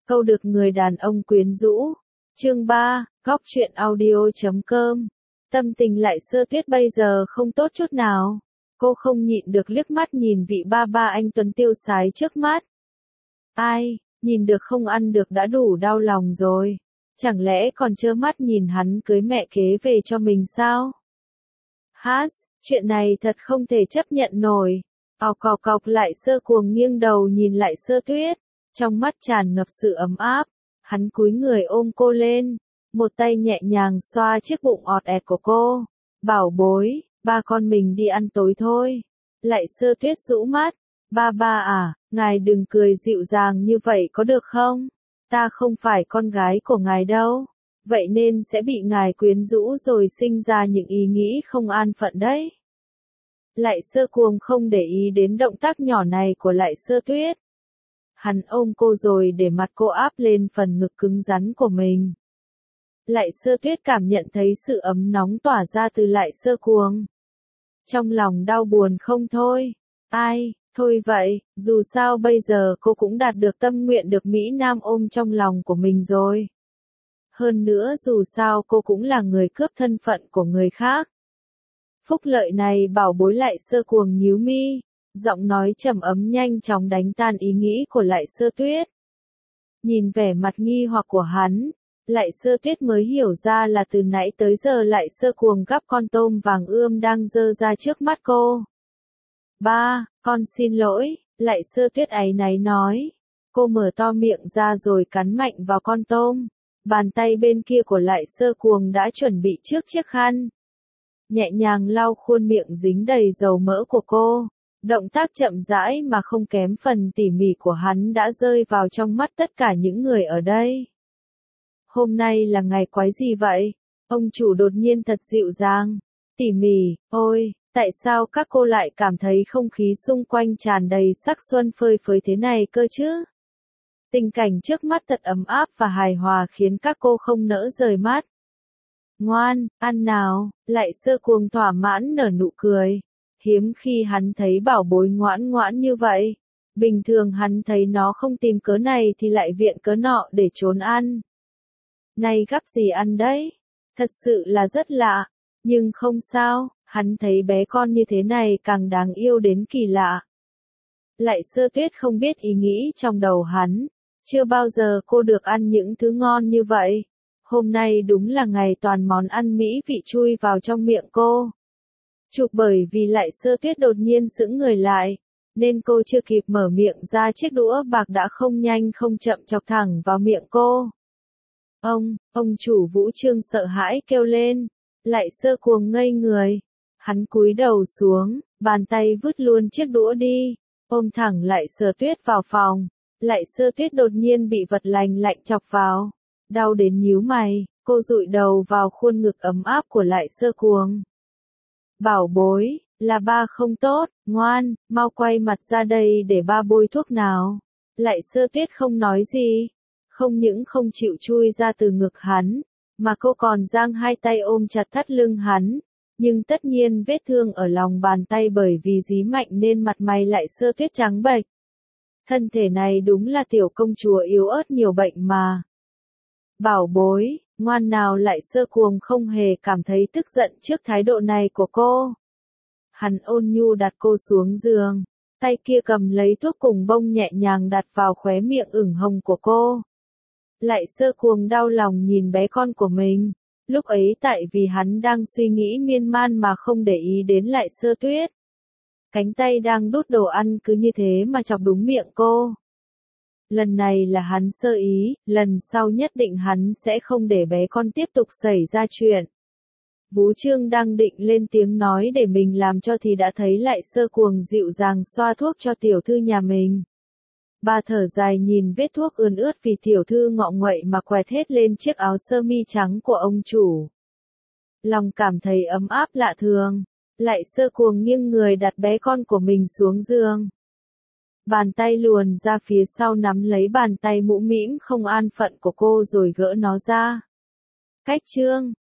Câu được người đàn ông quyến rũ. Chương 3, Góc truyện audio.com. Tâm tình Lại Sơ Tuyết bây giờ không tốt chút nào. Cô không nhịn được liếc mắt nhìn vị ba ba anh tuấn tiêu sái trước mắt. Ai, nhìn được không ăn được đã đủ đau lòng rồi. Chẳng lẽ còn trơ mắt nhìn hắn cưới mẹ kế về cho mình sao? Chuyện này thật không thể chấp nhận nổi. Cọc Lại Sơ cuồng nghiêng đầu nhìn Lại Sơ Tuyết, trong mắt tràn ngập sự ấm áp. Hắn cúi người ôm cô lên, một tay nhẹ nhàng xoa chiếc bụng ọt ẹt của cô. Bảo bối, ba con mình đi ăn tối thôi. Lại Sơ Tuyết rũ mắt. Ba à, ngài đừng cười dịu dàng như vậy có được không? Ta không phải con gái của ngài đâu. Vậy nên sẽ bị ngài quyến rũ rồi sinh ra những ý nghĩ không an phận đấy. Lại Sơ cuồng không để ý đến động tác nhỏ này của Lại Sơ Tuyết. Hắn ôm cô rồi để mặt cô áp lên phần ngực cứng rắn của mình. Lại Sơ Tuyết cảm nhận thấy sự ấm nóng tỏa ra từ Lại Sơ cuồng. Trong lòng đau buồn không thôi. Thôi vậy, dù sao bây giờ cô cũng đạt được tâm nguyện được Mỹ Nam ôm trong lòng của mình rồi. Hơn nữa dù sao cô cũng là người cướp thân phận của người khác. Phúc lợi này bảo bối. Lại Sơ cuồng nhíu mi, giọng nói trầm ấm nhanh chóng đánh tan ý nghĩ của Lại Sơ Tuyết. Nhìn vẻ mặt nghi hoặc của hắn, Lại Sơ Tuyết mới hiểu ra là từ nãy tới giờ Lại Sơ cuồng gắp con tôm vàng ươm đang dơ ra trước mắt cô. Ba, con xin lỗi, Lại Sơ Tuyết áy náy nói. Cô mở to miệng ra rồi cắn mạnh vào con tôm. Bàn tay bên kia của Lại Sơ cuồng đã chuẩn bị trước chiếc khăn. Nhẹ nhàng lau khuôn miệng dính đầy dầu mỡ của cô. Động tác chậm rãi mà không kém phần tỉ mỉ của hắn đã rơi vào trong mắt tất cả những người ở đây. Hôm nay là ngày quái gì vậy? Ông chủ đột nhiên thật dịu dàng, tỉ mỉ. Ôi, tại sao các cô lại cảm thấy không khí xung quanh tràn đầy sắc xuân phơi phới thế này cơ chứ? Tình cảnh trước mắt thật ấm áp và hài hòa khiến các cô không nỡ rời mắt. Ngoan, ăn nào. Lại Sơ cuồng thỏa mãn nở nụ cười. Hiếm khi hắn thấy bảo bối ngoãn ngoãn như vậy. Bình thường hắn thấy nó không tìm cớ này thì lại viện cớ nọ để trốn ăn. Này gắp gì ăn đấy? Thật sự là rất lạ. Nhưng không sao, hắn thấy bé con như thế này càng đáng yêu đến kỳ lạ. Lại Sơ Tuyết không biết ý nghĩ trong đầu hắn. Chưa bao giờ cô được ăn những thứ ngon như vậy. Hôm nay đúng là ngày toàn món ăn mỹ vị chui vào trong miệng cô. Bởi vì Lại Sơ Tuyết đột nhiên sững người lại, nên cô chưa kịp mở miệng ra chiếc đũa bạc đã không nhanh không chậm chọc thẳng vào miệng cô. Ông chủ Vũ Trương sợ hãi kêu lên. Lại Sơ cuồng ngây người. Hắn cúi đầu xuống, bàn tay vứt luôn chiếc đũa đi, ôm thẳng Lại Sơ Tuyết vào phòng. Lại Sơ Tuyết đột nhiên bị vật lành lạnh chọc vào. Đau đến nhíu mày, cô dụi đầu vào khuôn ngực ấm áp của Lại Sơ cuồng. Bảo bối, là ba không tốt, ngoan, mau quay mặt ra đây để ba bôi thuốc nào. Lại Sơ Tuyết không nói gì. Không những không chịu chui ra từ ngực hắn, mà cô còn giang hai tay ôm chặt thắt lưng hắn. Nhưng tất nhiên vết thương ở lòng bàn tay bởi vì dí mạnh nên mặt mày Lại Sơ Tuyết trắng bệch. Thân thể này đúng là tiểu công chúa yếu ớt nhiều bệnh mà. Bảo bối, ngoan nào. Lại Sơ cuồng không hề cảm thấy tức giận trước thái độ này của cô. Hắn ôn nhu đặt cô xuống giường, tay kia cầm lấy thuốc cùng bông nhẹ nhàng đặt vào khóe miệng ửng hồng của cô. Lại Sơ cuồng đau lòng nhìn bé con của mình. Lúc ấy tại vì hắn đang suy nghĩ miên man mà không để ý đến Lại Sơ Tuyết. Cánh tay đang đút đồ ăn cứ như thế mà chọc đúng miệng cô. Lần này là hắn sơ ý, lần sau nhất định hắn sẽ không để bé con tiếp tục xảy ra chuyện. Vũ Trương đang định lên tiếng nói để mình làm cho thì đã thấy Lại Sơ cuồng dịu dàng xoa thuốc cho tiểu thư nhà mình. Bà thở dài nhìn vết thuốc ươn ướt vì tiểu thư ngọ nguậy mà quẹt hết lên chiếc áo sơ mi trắng của ông chủ. Lòng cảm thấy ấm áp lạ thường. Lại Sơ cuồng nghiêng người đặt bé con của mình xuống giường. Bàn tay luồn ra phía sau nắm lấy bàn tay mũm mĩm không an phận của cô rồi gỡ nó ra. Cách chương